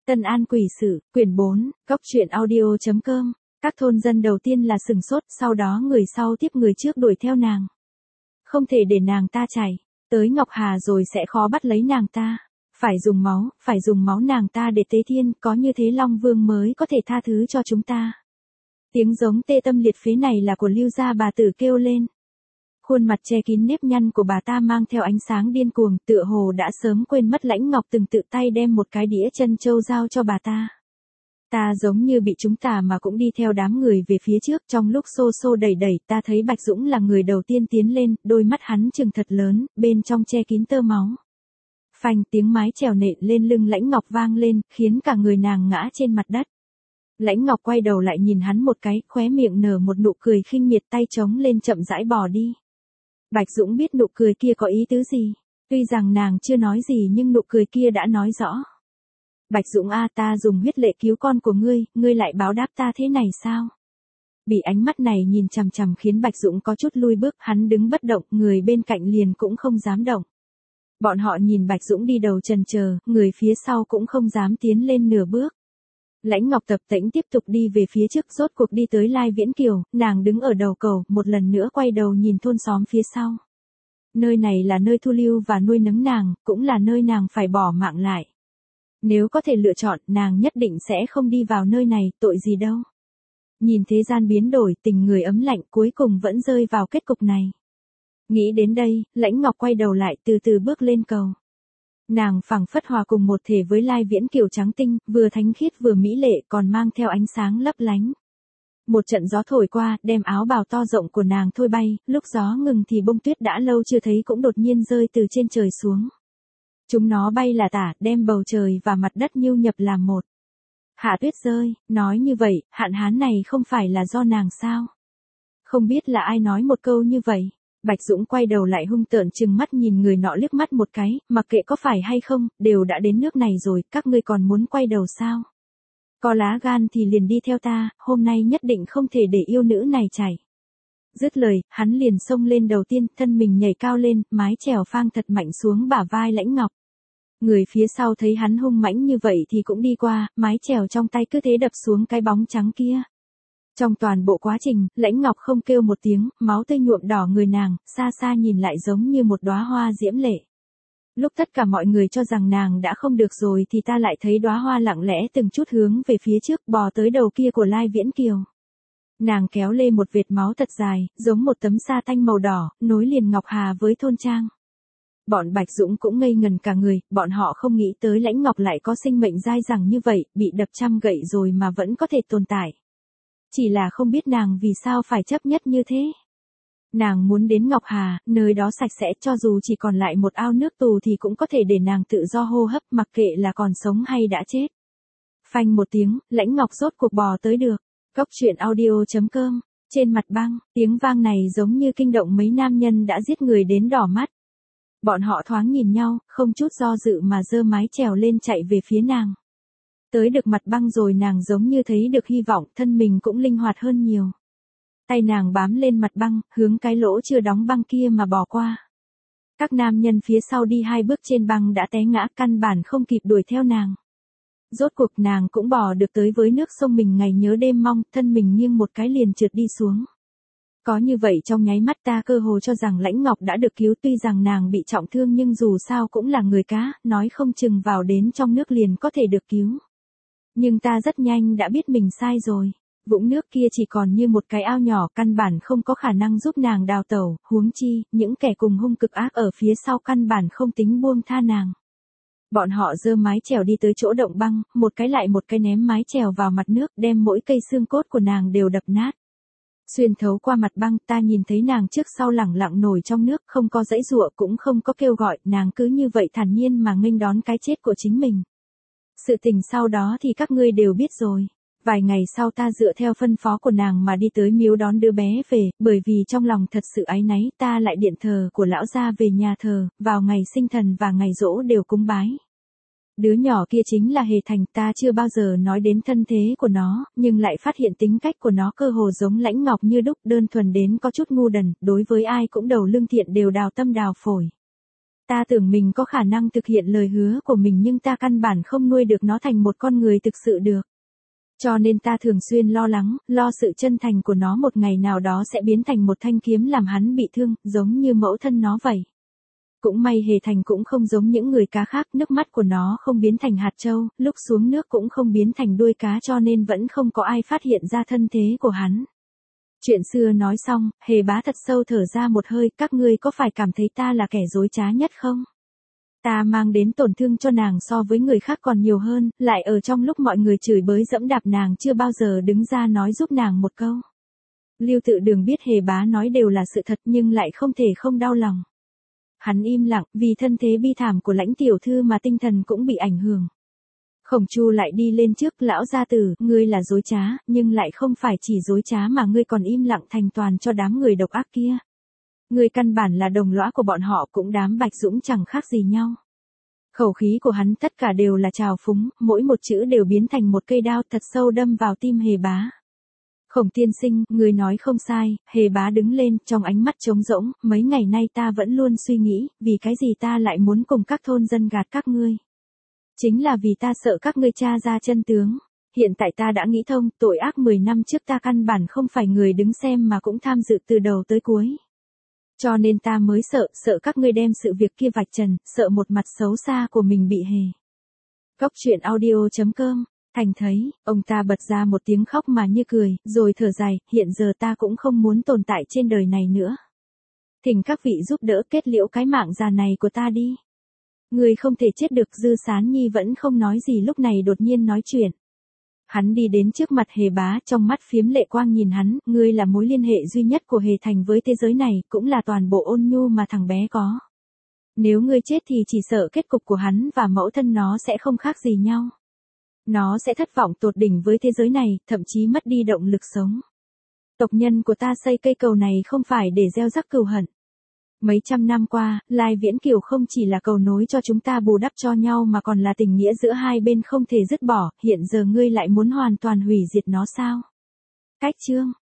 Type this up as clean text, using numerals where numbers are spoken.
Tân An Quỷ Sự, quyển 4, góc truyện audio.com. Các thôn dân đầu tiên là sửng sốt, sau đó người sau tiếp người trước đuổi theo nàng. Không thể để nàng ta chạy, tới Ngọc Hà rồi sẽ khó bắt lấy nàng ta. Phải dùng máu nàng ta để tế thiên, có như thế Long Vương mới có thể tha thứ cho chúng ta. Tiếng giống tê tâm liệt phế này là của Lưu gia bà tử kêu lên. Khuôn mặt che kín nếp nhăn của bà ta mang theo ánh sáng điên cuồng, tựa hồ đã sớm quên mất Lãnh Ngọc từng tự tay đem một cái đĩa chân châu giao cho bà ta. Ta giống như bị trúng tà mà cũng đi theo đám người về phía trước, trong lúc xô xô đẩy đẩy, ta thấy Bạch Dũng là người đầu tiên tiến lên, đôi mắt hắn trừng thật lớn, bên trong che kín tơ máu. Phanh, tiếng mái chèo nện lên lưng Lãnh Ngọc vang lên, khiến cả người nàng ngã trên mặt đất. Lãnh Ngọc quay đầu lại nhìn hắn một cái, khóe miệng nở một nụ cười khinh miệt, tay trống lên chậm rãi bỏ đi. Bạch Dũng biết nụ cười kia có ý tứ gì, tuy rằng nàng chưa nói gì nhưng nụ cười kia đã nói rõ. Bạch Dũng a, ta dùng huyết lệ cứu con của ngươi lại báo đáp ta thế này sao? Bị ánh mắt này nhìn chằm chằm khiến Bạch Dũng có chút lui bước, hắn đứng bất động, người bên cạnh liền cũng không dám động. Bọn họ nhìn Bạch Dũng đi đầu chần chờ, người phía sau cũng không dám tiến lên nửa bước. Lãnh Ngọc tập tễnh tiếp tục đi về phía trước, rốt cuộc đi tới Lai Viễn Kiều, nàng đứng ở đầu cầu, một lần nữa quay đầu nhìn thôn xóm phía sau. Nơi này là nơi thu lưu và nuôi nấng nàng, cũng là nơi nàng phải bỏ mạng lại. Nếu có thể lựa chọn, nàng nhất định sẽ không đi vào nơi này, tội gì đâu. Nhìn thế gian biến đổi, tình người ấm lạnh, cuối cùng vẫn rơi vào kết cục này. Nghĩ đến đây, Lãnh Ngọc quay đầu lại, từ từ bước lên cầu. Nàng phảng phất hòa cùng một thể với Lai Viễn Kiều trắng tinh, vừa thánh khiết vừa mỹ lệ, còn mang theo ánh sáng lấp lánh. Một trận gió thổi qua, đem áo bào to rộng của nàng thôi bay, lúc gió ngừng thì bông tuyết đã lâu chưa thấy cũng đột nhiên rơi từ trên trời xuống. Chúng nó bay là tả, đem bầu trời và mặt đất nhiêu nhập làm một. Hạ tuyết rơi, nói như vậy, hạn hán này không phải là do nàng sao? Không biết là ai nói một câu như vậy. Bạch Dũng quay đầu lại hung tợn trừng mắt nhìn người nọ liếc mắt một cái, mặc kệ có phải hay không, đều đã đến nước này rồi, các ngươi còn muốn quay đầu sao? Có lá gan thì liền đi theo ta, hôm nay nhất định không thể để yêu nữ này chảy. Dứt lời, hắn liền xông lên đầu tiên, thân mình nhảy cao lên, mái chèo phang thật mạnh xuống bả vai Lãnh Ngọc. Người phía sau thấy hắn hung mãnh như vậy thì cũng đi qua, mái chèo trong tay cứ thế đập xuống cái bóng trắng kia. Trong toàn bộ quá trình, Lãnh Ngọc không kêu một tiếng, máu tươi nhuộm đỏ người nàng, xa xa nhìn lại giống như một đóa hoa diễm lệ. Lúc tất cả mọi người cho rằng nàng đã không được rồi thì ta lại thấy đóa hoa lặng lẽ từng chút hướng về phía trước, bò tới đầu kia của Lai Viễn Kiều. Nàng kéo lê một vệt máu thật dài, giống một tấm sa tanh màu đỏ, nối liền Ngọc Hà với thôn trang. Bọn Bạch Dũng cũng ngây ngần cả người, bọn họ không nghĩ tới Lãnh Ngọc lại có sinh mệnh dai dẳng như vậy, bị đập trăm gậy rồi mà vẫn có thể tồn tại. Chỉ là không biết nàng vì sao phải chấp nhất như thế. Nàng muốn đến Ngọc Hà, nơi đó sạch sẽ, cho dù chỉ còn lại một ao nước tù thì cũng có thể để nàng tự do hô hấp, mặc kệ là còn sống hay đã chết. Phanh một tiếng, Lãnh Ngọc rốt cuộc bò tới được. Góc truyện audio.com. Trên mặt băng, tiếng vang này giống như kinh động mấy nam nhân đã giết người đến đỏ mắt. Bọn họ thoáng nhìn nhau, không chút do dự mà giơ mái chèo lên chạy về phía nàng. Tới được mặt băng rồi nàng giống như thấy được hy vọng, thân mình cũng linh hoạt hơn nhiều. Tay nàng bám lên mặt băng, hướng cái lỗ chưa đóng băng kia mà bò qua. Các nam nhân phía sau đi hai bước trên băng đã té ngã, căn bản không kịp đuổi theo nàng. Rốt cuộc nàng cũng bò được tới với nước sông mình ngày nhớ đêm mong, thân mình nghiêng một cái liền trượt đi xuống. Có như vậy trong nháy mắt ta cơ hồ cho rằng Lãnh Ngọc đã được cứu, tuy rằng nàng bị trọng thương nhưng dù sao cũng là người cá, nói không chừng vào đến trong nước liền có thể được cứu. Nhưng ta rất nhanh đã biết mình sai rồi. Vũng nước kia chỉ còn như một cái ao nhỏ, căn bản không có khả năng giúp nàng đào tẩu, huống chi, những kẻ cùng hung cực ác ở phía sau căn bản không tính buông tha nàng. Bọn họ giơ mái chèo đi tới chỗ động băng, một cái lại một cái ném mái chèo vào mặt nước, đem mỗi cây xương cốt của nàng đều đập nát. Xuyên thấu qua mặt băng, ta nhìn thấy nàng trước sau lẳng lặng nổi trong nước, không có giãy giụa cũng không có kêu gọi, nàng cứ như vậy thản nhiên mà nghênh đón cái chết của chính mình. Sự tình sau đó thì các ngươi đều biết rồi. Vài ngày sau ta dựa theo phân phó của nàng mà đi tới miếu đón đứa bé về, bởi vì trong lòng thật sự áy náy, ta lại điện thờ của lão gia về nhà thờ, vào ngày sinh thần và ngày giỗ đều cúng bái. Đứa nhỏ kia chính là Hề Thành, ta chưa bao giờ nói đến thân thế của nó, nhưng lại phát hiện tính cách của nó cơ hồ giống Lãnh Ngọc như đúc, đơn thuần đến có chút ngu đần, đối với ai cũng đầu lưng thiện đều đào tâm đào phổi. Ta tưởng mình có khả năng thực hiện lời hứa của mình nhưng ta căn bản không nuôi được nó thành một con người thực sự được. Cho nên ta thường xuyên lo lắng, lo sự chân thành của nó một ngày nào đó sẽ biến thành một thanh kiếm làm hắn bị thương, giống như mẫu thân nó vậy. Cũng may Hề Thành cũng không giống những người cá khác, nước mắt của nó không biến thành hạt châu, lúc xuống nước cũng không biến thành đuôi cá, cho nên vẫn không có ai phát hiện ra thân thế của hắn. Chuyện xưa nói xong, Hề Bá thật sâu thở ra một hơi, các ngươi có phải cảm thấy ta là kẻ dối trá nhất không? Ta mang đến tổn thương cho nàng so với người khác còn nhiều hơn, lại ở trong lúc mọi người chửi bới dẫm đạp nàng chưa bao giờ đứng ra nói giúp nàng một câu. Lưu Tự Đường biết Hề Bá nói đều là sự thật nhưng lại không thể không đau lòng. Hắn im lặng, vì thân thế bi thảm của Lãnh tiểu thư mà tinh thần cũng bị ảnh hưởng. Khổng Chu lại đi lên trước, lão gia tử, ngươi là dối trá, nhưng lại không phải chỉ dối trá mà ngươi còn im lặng thành toàn cho đám người độc ác kia. Ngươi căn bản là đồng lõa của bọn họ, cũng đám Bạch Dũng chẳng khác gì nhau. Khẩu khí của hắn tất cả đều là trào phúng, mỗi một chữ đều biến thành một cây đao thật sâu đâm vào tim Hề Bá. Khổng tiên sinh, ngươi nói không sai, Hề Bá đứng lên, trong ánh mắt trống rỗng, mấy ngày nay ta vẫn luôn suy nghĩ, vì cái gì ta lại muốn cùng các thôn dân gạt các ngươi. Chính là vì ta sợ các ngươi tra ra chân tướng. Hiện tại ta đã nghĩ thông, tội ác 10 năm trước ta căn bản không phải người đứng xem mà cũng tham dự từ đầu tới cuối. Cho nên ta mới sợ các ngươi đem sự việc kia vạch trần, sợ một mặt xấu xa của mình bị Hề. Góc truyện audio.com, Thành thấy, ông ta bật ra một tiếng khóc mà như cười, rồi thở dài, hiện giờ ta cũng không muốn tồn tại trên đời này nữa. Thỉnh các vị giúp đỡ kết liễu cái mạng già này của ta đi. Người không thể chết được. Dư Sán Nhi vẫn không nói gì, lúc này đột nhiên nói chuyện. Hắn đi đến trước mặt Hề Bá, trong mắt phiếm lệ quang nhìn hắn, ngươi là mối liên hệ duy nhất của Hề Thành với thế giới này, cũng là toàn bộ ôn nhu mà thằng bé có. Nếu ngươi chết thì chỉ sợ kết cục của hắn và mẫu thân nó sẽ không khác gì nhau. Nó sẽ thất vọng tột đỉnh với thế giới này, thậm chí mất đi động lực sống. Tộc nhân của ta xây cây cầu này không phải để gieo rắc cừu hận. Mấy trăm năm qua, Lai Viễn Kiều không chỉ là cầu nối cho chúng ta bù đắp cho nhau mà còn là tình nghĩa giữa hai bên không thể dứt bỏ, hiện giờ ngươi lại muốn hoàn toàn hủy diệt nó sao? Cách chương